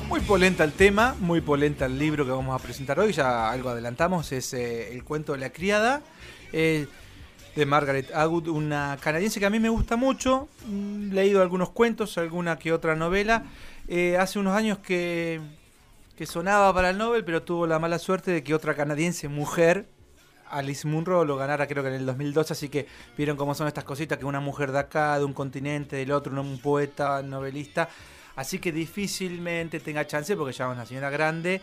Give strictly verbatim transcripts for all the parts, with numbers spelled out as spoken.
Muy polenta el tema, muy polenta el libro que vamos a presentar hoy, ya algo adelantamos, es eh, El cuento de la criada, eh, de Margaret Atwood, una canadiense que a mí me gusta mucho, he leído algunos cuentos, alguna que otra novela, eh, hace unos años que, que sonaba para el Nobel, pero tuvo la mala suerte de que otra canadiense, mujer, Alice Munro, lo ganara creo que en el dos mil doce, así que vieron cómo son estas cositas, que una mujer de acá, de un continente, del otro, un poeta, novelista, así que difícilmente tenga chance porque ya es una señora grande,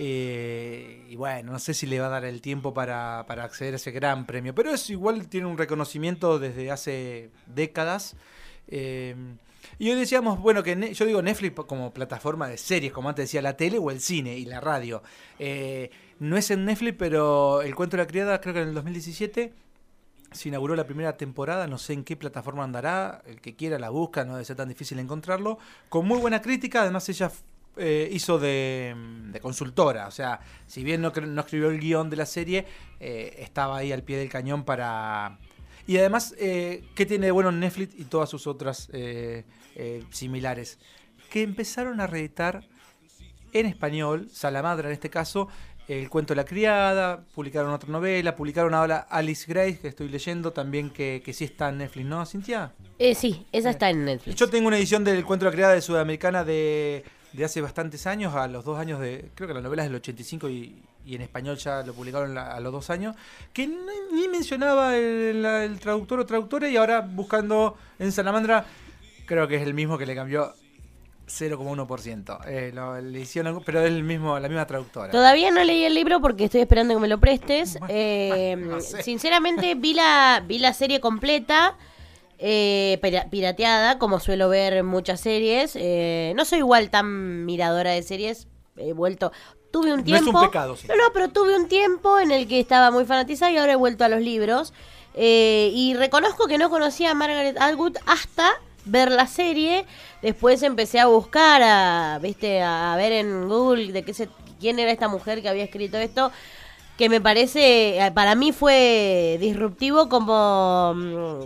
eh, y bueno, no sé si le va a dar el tiempo para, para acceder a ese gran premio, pero es igual, tiene un reconocimiento desde hace décadas. eh, Y hoy decíamos, bueno, que ne- yo digo Netflix como plataforma de series, como antes decía la tele o el cine y la radio. Eh, no es en Netflix, pero El cuento de la criada, creo que en el dos mil diecisiete se inauguró la primera temporada, no sé en qué plataforma andará, el que quiera la busca, no debe ser tan difícil encontrarlo. Con muy buena crítica, además ella eh, hizo de, de consultora, o sea, si bien no, cre- no escribió el guión de la serie, eh, estaba ahí al pie del cañón para... Y además, eh, ¿qué tiene de bueno Netflix y todas sus otras eh, eh, similares? Que empezaron a reeditar en español, Salamadra en este caso, El cuento de la criada, publicaron otra novela, publicaron ahora Alice Grace, que estoy leyendo también, que, que sí está en Netflix, ¿no, Cintia? Eh, sí, esa está en Netflix. Yo tengo una edición del cuento de la criada de Sudamericana de, de hace bastantes años, a los dos años de, creo que la novela es del ochenta y cinco y, y en español ya lo publicaron la- a los dos años, que ni, ni mencionaba el, la- el traductor o traductora, y ahora buscando en Salamandra, creo que es el mismo que le cambió cero coma uno por ciento. Eh, lo- le hicieron, pero es el mismo, la misma traductora. Todavía no leí el libro porque estoy esperando que me lo prestes. Bueno, Eh, no sé. Sinceramente vi la, vi la serie completa, eh, pira- pirateada, como suelo ver muchas series. Eh, no soy igual tan miradora de series. He vuelto... Tuve un No es un tiempo... pecado, sí. No, no, pero tuve un tiempo en el que estaba muy fanatizada y ahora he vuelto a los libros. Eh, y reconozco que no conocía a Margaret Atwood hasta ver la serie. Después empecé a buscar, a, ¿viste? A ver en Google de qué se, quién era esta mujer que había escrito esto, que me parece, eh, para mí fue disruptivo como mm,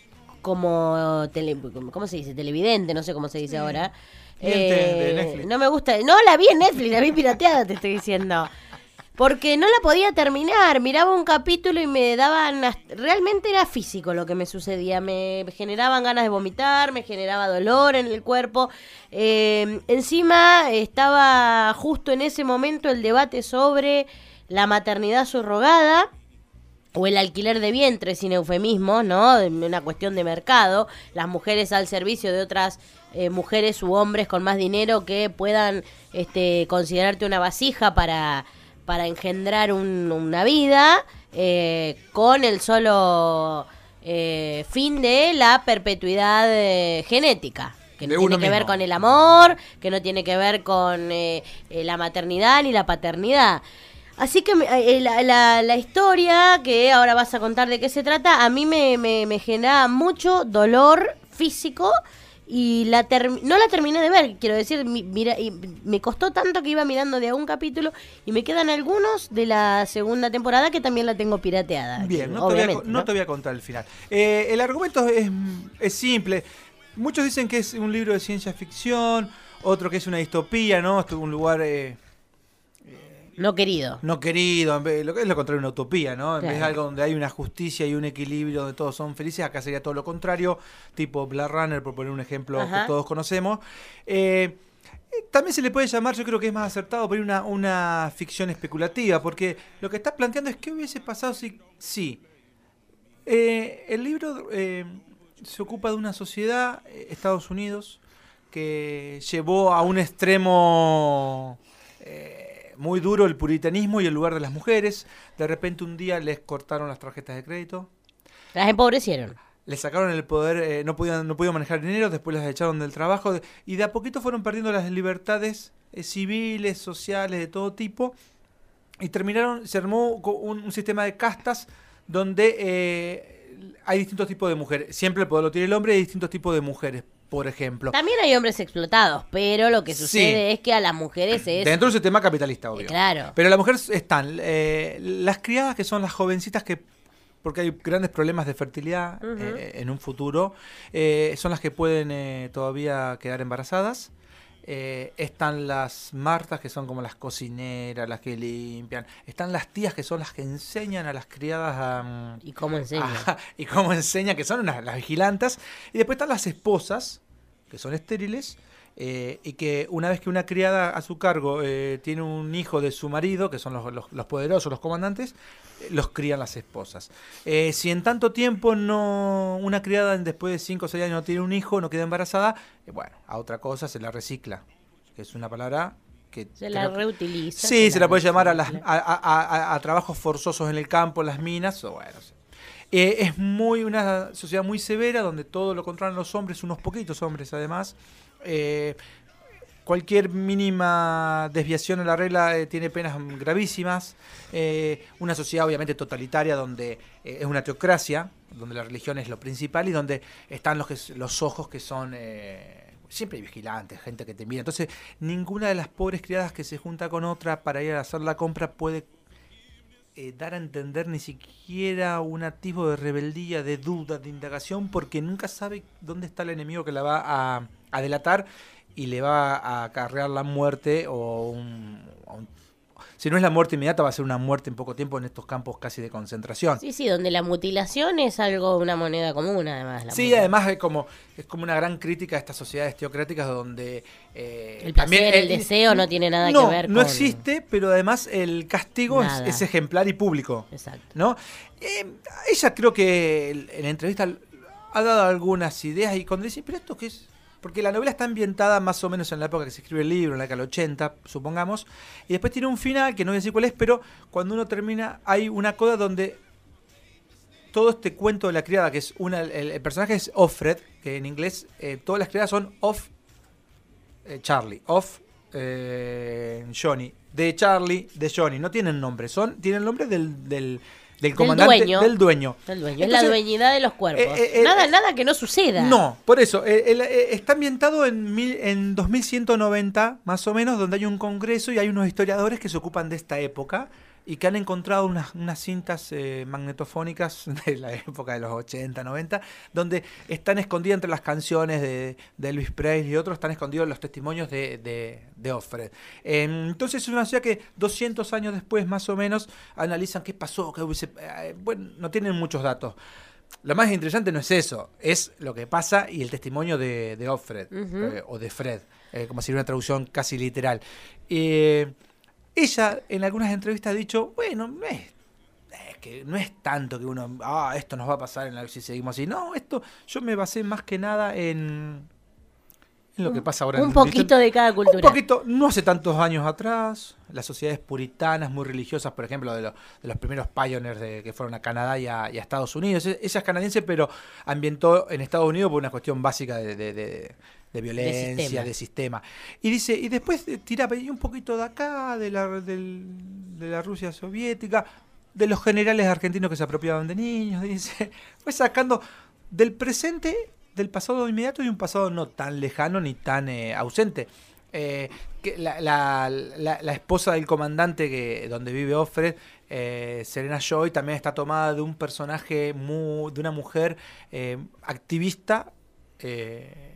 como tele, ¿cómo se dice? Televidente, no sé cómo se dice ahora. Cliente de Netflix. No me gusta, no la vi en Netflix, la vi pirateada, te estoy diciendo. Porque no la podía terminar, miraba un capítulo y me daban... Realmente era físico lo que me sucedía, me generaban ganas de vomitar, me generaba dolor en el cuerpo. Eh, encima estaba justo en ese momento el debate sobre la maternidad subrogada o el alquiler de vientre, sin eufemismo, ¿no? Una cuestión de mercado, las mujeres al servicio de otras eh, mujeres u hombres con más dinero que puedan este, considerarte una vasija para... para engendrar un, una vida eh, con el solo eh, fin de la perpetuidad eh, genética, que no De tiene uno que ver mismo. con el amor, que no tiene que ver con eh, eh, la maternidad ni la paternidad. Así que me- eh, la, la, la historia, que ahora vas a contar de qué se trata, a mí me, me, me genera mucho dolor físico. Y la term- no la terminé de ver, quiero decir, mi- mira, y me costó tanto que iba mirando de a un capítulo y me quedan algunos de la segunda temporada que también la tengo pirateada. Bien, que no te, voy a, obviamente, co- no te voy a contar el final. Eh, el argumento es, es simple. Muchos dicen que es un libro de ciencia ficción, otro que es una distopía, ¿no? Esto es un lugar eh, No querido. no querido, en vez- lo que es lo contrario de una utopía, ¿no? En vez de Claro. algo donde hay una justicia y un equilibrio donde todos son felices, acá sería todo lo contrario, tipo Blade Runner, por poner un ejemplo Ajá. que todos conocemos. Eh, También se le puede llamar, yo creo que es más acertado, pero una, una ficción especulativa, porque lo que está planteando es qué hubiese pasado si... si eh, el libro eh, se ocupa de una sociedad, eh, Estados Unidos, que llevó a un extremo eh, muy duro el puritanismo y el lugar de las mujeres. De repente un día les cortaron las tarjetas de crédito, Las empobrecieron. les sacaron el poder, eh, no podían no podían manejar dinero, después las echaron del trabajo de- y de a poquito fueron perdiendo las libertades eh, civiles, sociales, de todo tipo, y terminaron, se armó co- un, un sistema de castas donde eh, hay distintos tipos de mujeres. Siempre el poder lo tiene el hombre y hay distintos tipos de mujeres, por ejemplo. También hay hombres explotados, pero lo que Sí. sucede es que a las mujeres es... Dentro del sistema capitalista, obvio. Eh, claro. Pero las mujeres están, eh, las criadas, que son las jovencitas que, porque hay grandes problemas de fertilidad Ujú. eh, en un futuro, eh, son las que pueden eh, todavía quedar embarazadas. Eh, están las Martas, que son como las cocineras, las que limpian. Están las tías, que son las que enseñan a las criadas a... ¿Y cómo enseñan? a- y cómo enseñan, que son unas, las vigilantas. Y después están las esposas, que son estériles, eh, y que una vez que una criada a su cargo eh, tiene un hijo de su marido, que son los, los, los poderosos, los comandantes, eh, los crían las esposas. Eh, si en tanto tiempo no una criada después de cinco o seis años no tiene un hijo, no queda embarazada, eh, bueno, a otra cosa se la recicla, que es una palabra que... Se la creo- reutiliza. Sí, se la puede llamar a, las, recicla. a, a- a- a trabajos forzosos en el campo, en las minas, o bueno, sí. Eh, es muy una sociedad muy severa donde todo lo controlan los hombres, unos poquitos hombres además. Eh, cualquier mínima desviación en la regla eh, tiene penas gravísimas. Eh, una sociedad obviamente totalitaria donde eh, es una teocracia, donde la religión es lo principal y donde están los, que, los ojos que son... Eh, siempre hay vigilantes, gente que te mira. Entonces, ninguna de las pobres criadas que se junta con otra para ir a hacer la compra puede eh, dar a entender ni siquiera un atisbo de rebeldía, de duda, de indagación, porque nunca sabe dónde está el enemigo que la va a, a delatar y le va a acarrear la muerte o un, o un... Si no es la muerte inmediata, va a ser una muerte en poco tiempo en estos campos casi de concentración. Sí, sí, donde la mutilación es algo, una moneda común, además. La Sí, mutilación. además es como es como una gran crítica a estas sociedades teocráticas donde eh, El placer, el deseo no tiene nada no, que ver no con... existe, pero además el castigo es, Nada. es ejemplar y público, Exacto. ¿no? Eh, ella creo que en la entrevista ha dado algunas ideas y cuando dice, pero esto qué es, porque la novela está ambientada más o menos en la época que se escribe el libro, en la década del ochenta, supongamos, y después tiene un final que no voy a decir cuál es, pero cuando uno termina hay una coda donde todo este cuento de la criada, que es una, el, el personaje es Offred, que en inglés eh, todas las criadas son off eh, Charlie, off eh, Johnny, de Charlie, de Johnny, no tienen nombre, son tienen el nombre del, del, del comandante, dueño. del dueño. El dueño, es la Entonces, dueñidad de los cuerpos. eh, eh, nada, eh, nada que no suceda. No, por eso, eh, el- eh, está ambientado en, mil, en dos mil ciento noventa, más o menos, donde hay un congreso y hay unos historiadores que se ocupan de esta época y que han encontrado unas, unas cintas eh, magnetofónicas de la época de los ochenta, noventa, donde están escondidas entre las canciones de, de Elvis Presley y otros, están escondidos los testimonios de, de, de Offred. Eh, entonces es una ciudad que doscientos años después, más o menos, analizan qué pasó, qué hubiese... eh, bueno, no tienen muchos datos. Lo más interesante no es eso, es lo que pasa y el testimonio de, de Offred, Ujú. eh, o de Fred, eh, como si fuera una traducción casi literal. Eh, ella en algunas entrevistas ha dicho, bueno, no es, es que no es tanto que uno, ah, esto nos va a pasar en la, si seguimos así. No, esto yo me basé más que nada en, en lo que pasa ahora. Un en- poquito de cada cultura. Un poquito, no hace tantos años atrás, las sociedades puritanas, muy religiosas, por ejemplo, de, los de los primeros pioneers de, que fueron a Canadá y a, y a Estados Unidos. E- Ella es canadiense, pero ambientó en Estados Unidos por una cuestión básica de, de, de- de violencia, sistema. de sistema. Y dice, y después eh, tira y un poquito de acá, de la, del- de la Rusia soviética, de los generales argentinos que se apropiaban de niños, dice, fue sacando del presente, del pasado inmediato y un pasado no tan lejano ni tan eh, ausente. Eh, que la, la, la, la esposa del comandante que donde vive Offred, eh, Serena Joy, también está tomada de un personaje muy, de una mujer eh, activista eh,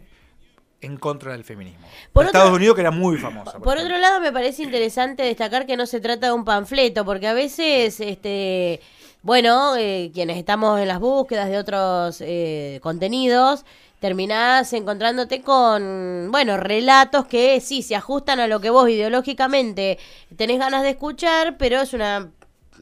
en contra del feminismo. Por En otro- Estados Unidos, que era muy famosa. Por ejemplo. otro lado, me parece interesante destacar que no se trata de un panfleto, porque a veces, este, bueno, eh, quienes estamos en las búsquedas de otros eh, contenidos, terminás encontrándote con, bueno, relatos que sí se ajustan a lo que vos ideológicamente tenés ganas de escuchar, pero es una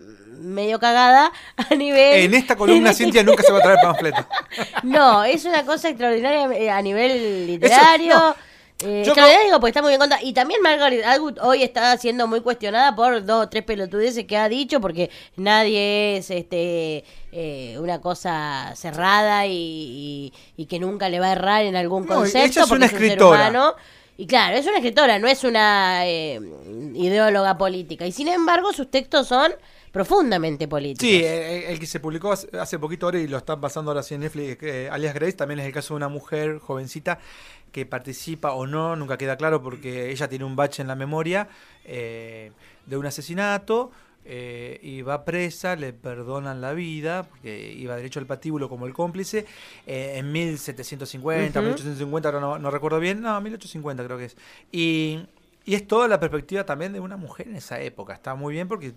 medio cagada a nivel... En esta columna Cintia nunca se va a traer panfleto. No, es una cosa extraordinaria eh, a nivel literario. no. Eh, Yo extraordinario digo, porque está muy bien contada. Y también Margaret Atwood hoy está siendo muy cuestionada por dos o tres pelotudeces que ha dicho, porque nadie es este eh, una cosa cerrada y, y, y que nunca le va a errar en algún No, concepto. ella es porque una un ser escritora. humano. Y claro, es una escritora, no es una eh, ideóloga política. Y sin embargo, sus textos son profundamente políticos. Sí, eh, el que se publicó hace, hace poquito ahora y lo están pasando ahora así en Netflix, eh, alias Grace, también es el caso de una mujer jovencita que participa o no, nunca queda claro porque ella tiene un bache en la memoria eh, de un asesinato. eh, y va presa, le perdonan la vida, porque iba derecho al patíbulo como el cómplice, eh, en mil setecientos cincuenta, uh-huh. mil ochocientos cincuenta, ahora no, no recuerdo bien, no, mil ochocientos cincuenta creo que es. Y, y es toda la perspectiva también de una mujer en esa época, está muy bien porque...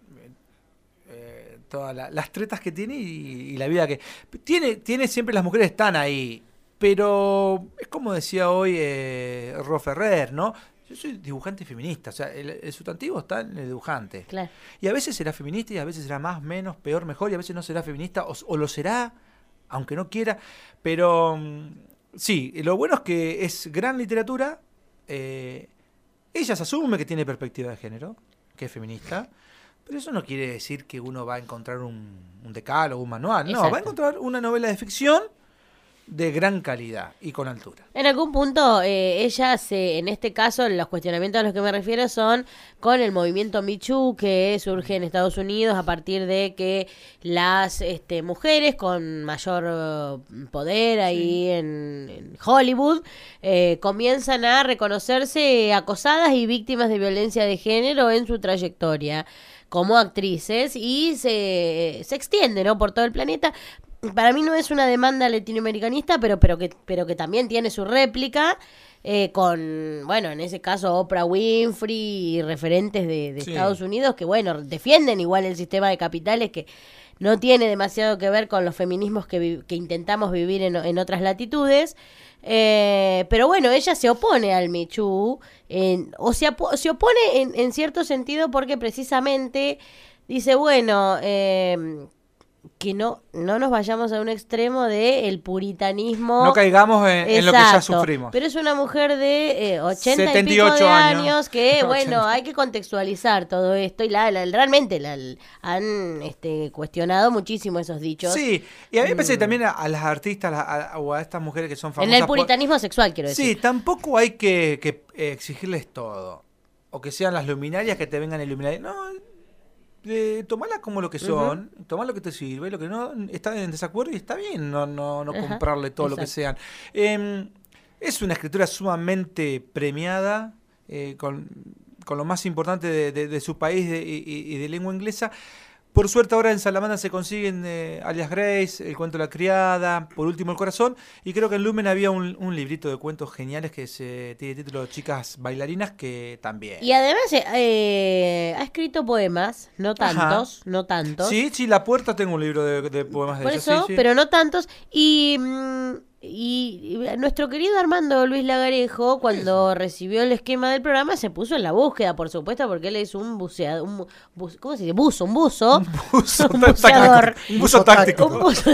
Eh, todas la, las tretas que tiene y, y la vida que... Tiene, tiene siempre, las mujeres están ahí, pero es como decía hoy eh, Ro Ferrer, ¿no? Yo soy dibujante feminista, o sea, el, el sustantivo está en el dibujante. Claro. Y a veces será feminista y a veces será más, menos, peor, mejor, y a veces no será feminista, o, o lo será, aunque no quiera. Pero sí, lo bueno es que es gran literatura. Eh, ella se asume que tiene perspectiva de género, que es feminista, pero eso no quiere decir que uno va a encontrar un, un decálogo, un manual. Exacto. No, va a encontrar una novela de ficción de gran calidad y con altura. En algún punto, eh, ella se, en este caso, los cuestionamientos a los que me refiero son con el movimiento Me Too que surge en Estados Unidos a partir de que las este, mujeres con mayor uh, poder ahí sí. en, en Hollywood eh, comienzan a reconocerse acosadas y víctimas de violencia de género en su trayectoria como actrices y se, se extiende, ¿no?, por todo el planeta. Para mí no es una demanda latinoamericanista, pero, pero, que, pero que también tiene su réplica eh, con, bueno, en ese caso Oprah Winfrey y referentes de, de sí. Estados Unidos que, bueno, defienden igual el sistema de capitales que no tiene demasiado que ver con los feminismos que, vi, que intentamos vivir en, en otras latitudes. Eh, pero bueno, ella se opone al Me Too, en, o se, se opone en, en cierto sentido porque precisamente dice, bueno... Eh, que no no nos vayamos a un extremo de el puritanismo. No caigamos en, en lo que ya sufrimos. Pero es una mujer de eh, ochenta y pico de años, años que, bueno, ochenta. Hay que contextualizar todo esto y la, la realmente la, la, han este, cuestionado muchísimo esos dichos. Sí, y a mí me parece que también a, a las artistas a, a, o a estas mujeres que son famosas... En el puritanismo por... sexual, quiero decir. Sí, tampoco hay que, que eh, exigirles todo. O que sean las luminarias que te vengan a iluminar. No... Eh, tomala como lo que son, uh-huh. tomá lo que te sirve, lo que no está en desacuerdo y está bien no no no uh-huh. comprarle todo Exacto. Lo que sean. Eh, es una escritura sumamente premiada, eh, con, con lo más importante de, de, de su país de, y, y de lengua inglesa. Por suerte ahora en Salamandra se consiguen eh, Alias Grace, El cuento de la criada, Por último el corazón, y creo que en Lumen había un, un librito de cuentos geniales que se tiene título Chicas bailarinas, que también. Y además eh, ha escrito poemas, no tantos, Ajá. no tantos. Sí, sí, La Puerta tengo un libro de, de poemas de Por ella, eso, sí, sí. pero no tantos. Y... Mmm, Y, y nuestro querido Armando Luis Lagarejo, cuando sí. recibió el esquema del programa, se puso en la búsqueda, por supuesto, porque él es un buceador, un bu, ¿cómo se dice? Buzo, un buzo. Un buzo, un buceador. Un buzo táctico. Un buzo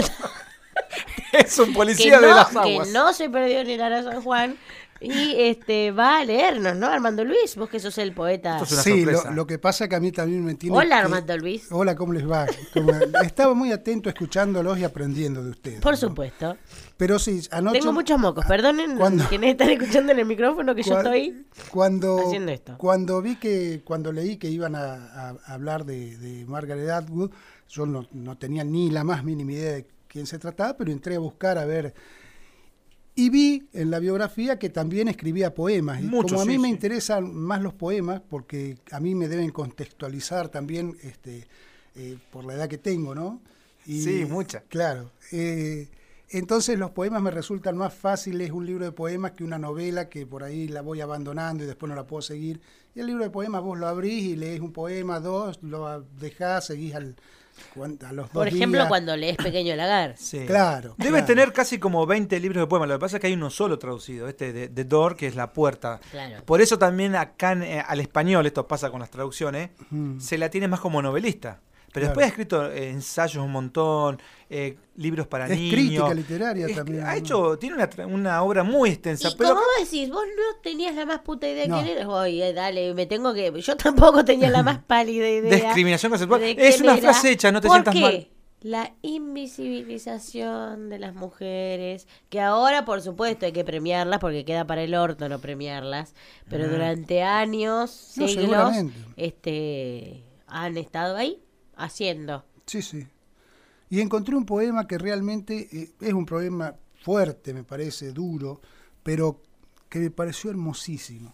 Es un policía no, de las aguas. Que no se perdió en el Ara San Juan. Y este va a leernos, ¿no, Armando Luis? Vos que sos el poeta. Sí, lo, lo que pasa que a mí también me tiene... Hola, que... Armando Luis. Hola, ¿cómo les va? Como... Estaba muy atento escuchándolos y aprendiendo de ustedes. Por ¿no? supuesto. Pero sí, anoche... Tengo muchos mocos, perdonen cuando... quienes están escuchando en el micrófono que cuando... yo estoy cuando... haciendo esto. Cuando vi que, cuando leí que iban a, a hablar de, de Margaret Atwood, yo no, no tenía ni la más mínima idea de quién se trataba, pero entré a buscar a ver... Y vi en la biografía que también escribía poemas. Y Mucho, como a mí sí, me sí. interesan más los poemas, porque a mí me deben contextualizar también este, eh, por la edad que tengo, ¿no? Y, sí, mucha. Claro. Eh, entonces los poemas me resultan más fáciles un libro de poemas que una novela que por ahí la voy abandonando y después no la puedo seguir. Y el libro de poemas vos lo abrís y lees un poema, dos, lo dejás, seguís al... A los Por dos ejemplo, días. cuando lees Pequeño Lagar. Sí. Claro. Debe claro. tener casi como veinte libros de poemas. Lo que pasa es que hay uno solo traducido, este de, de Door, que es La Puerta. Claro. Por eso también acá en, eh, al español, esto pasa con las traducciones, mm. se la tiene más como novelista. Pero claro. después ha escrito eh, ensayos un montón, eh, libros para es niños. Crítica literaria es, también. Ha hecho, ¿no? Tiene una, una obra muy extensa. ¿Y pero cómo acá... decís? ¿Vos no tenías la más puta idea de no. quién eres? Oye, dale, me tengo que... Yo tampoco tenía la más pálida idea. Discriminación conceptual. De Es una era. frase hecha, no te ¿Por sientas qué? mal. La invisibilización de las mujeres, que ahora por supuesto hay que premiarlas porque queda para el orto no premiarlas, pero mm. durante años, no, siglos, este, han estado ahí haciendo. Sí, sí. Y encontré un poema que realmente eh, es un poema fuerte, me parece, duro, pero que me pareció hermosísimo.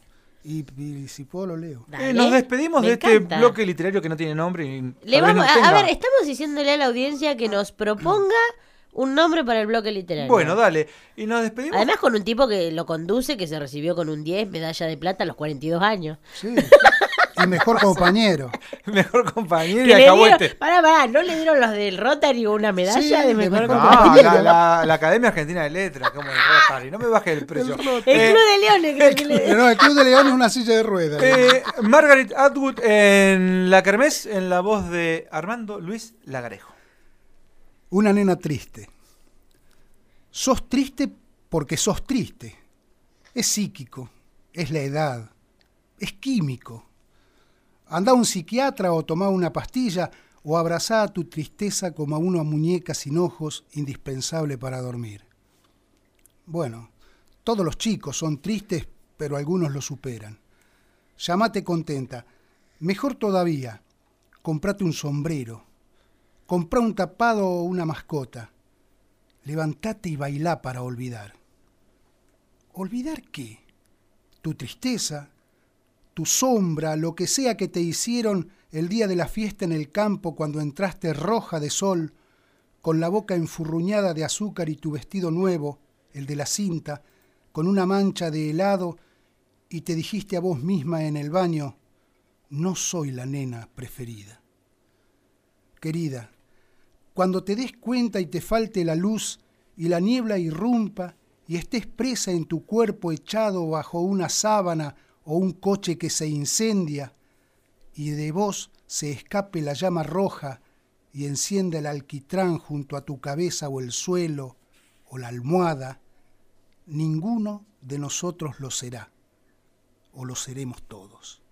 Y, y si puedo lo leo. Dale, Eh, nos despedimos me de este encanta. bloque literario que no tiene nombre. Y Le tal vez vamos, no a, a tenga. ver, estamos diciéndole a la audiencia que nos proponga un nombre para el bloque literario. Bueno, dale. Y nos despedimos. Además con un tipo que lo conduce, que se recibió con un diez, medalla de plata a los cuarenta y dos años. Sí. Y mejor compañero. Mejor compañero y Que le acabó dieron, este. pará, pará, ¿no le dieron los del Rotary una medalla Sí, de de mejor mejor No, compañero? la, la, la Academia Argentina de Letras, como el Rotary. No me baje el precio. El Rotary. El Eh, Club de Leones, creo que le- Pero no, el Club de León es una silla de ruedas. eh, Margaret Atwood en La Kermés, en la voz de Armando Luis Lagarejo. Una nena triste. Sos triste porque sos triste. Es psíquico, es la edad, es químico. Andá a un psiquiatra o tomá una pastilla o abrazá a tu tristeza como a una muñeca sin ojos indispensable para dormir. Bueno, todos los chicos son tristes, pero algunos lo superan. Llamate contenta. Mejor todavía, comprate un sombrero. Comprá un tapado o una mascota. Levantate y bailá para olvidar. ¿Olvidar qué? Tu tristeza, tu sombra, lo que sea que te hicieron el día de la fiesta en el campo cuando entraste roja de sol, con la boca enfurruñada de azúcar y tu vestido nuevo, el de la cinta, con una mancha de helado, y te dijiste a vos misma en el baño, no soy la nena preferida. Querida, cuando te des cuenta y te falte la luz y la niebla irrumpa y estés presa en tu cuerpo echado bajo una sábana o un coche que se incendia y de vos se escape la llama roja y encienda el alquitrán junto a tu cabeza o el suelo o la almohada, ninguno de nosotros lo será, o lo seremos todos.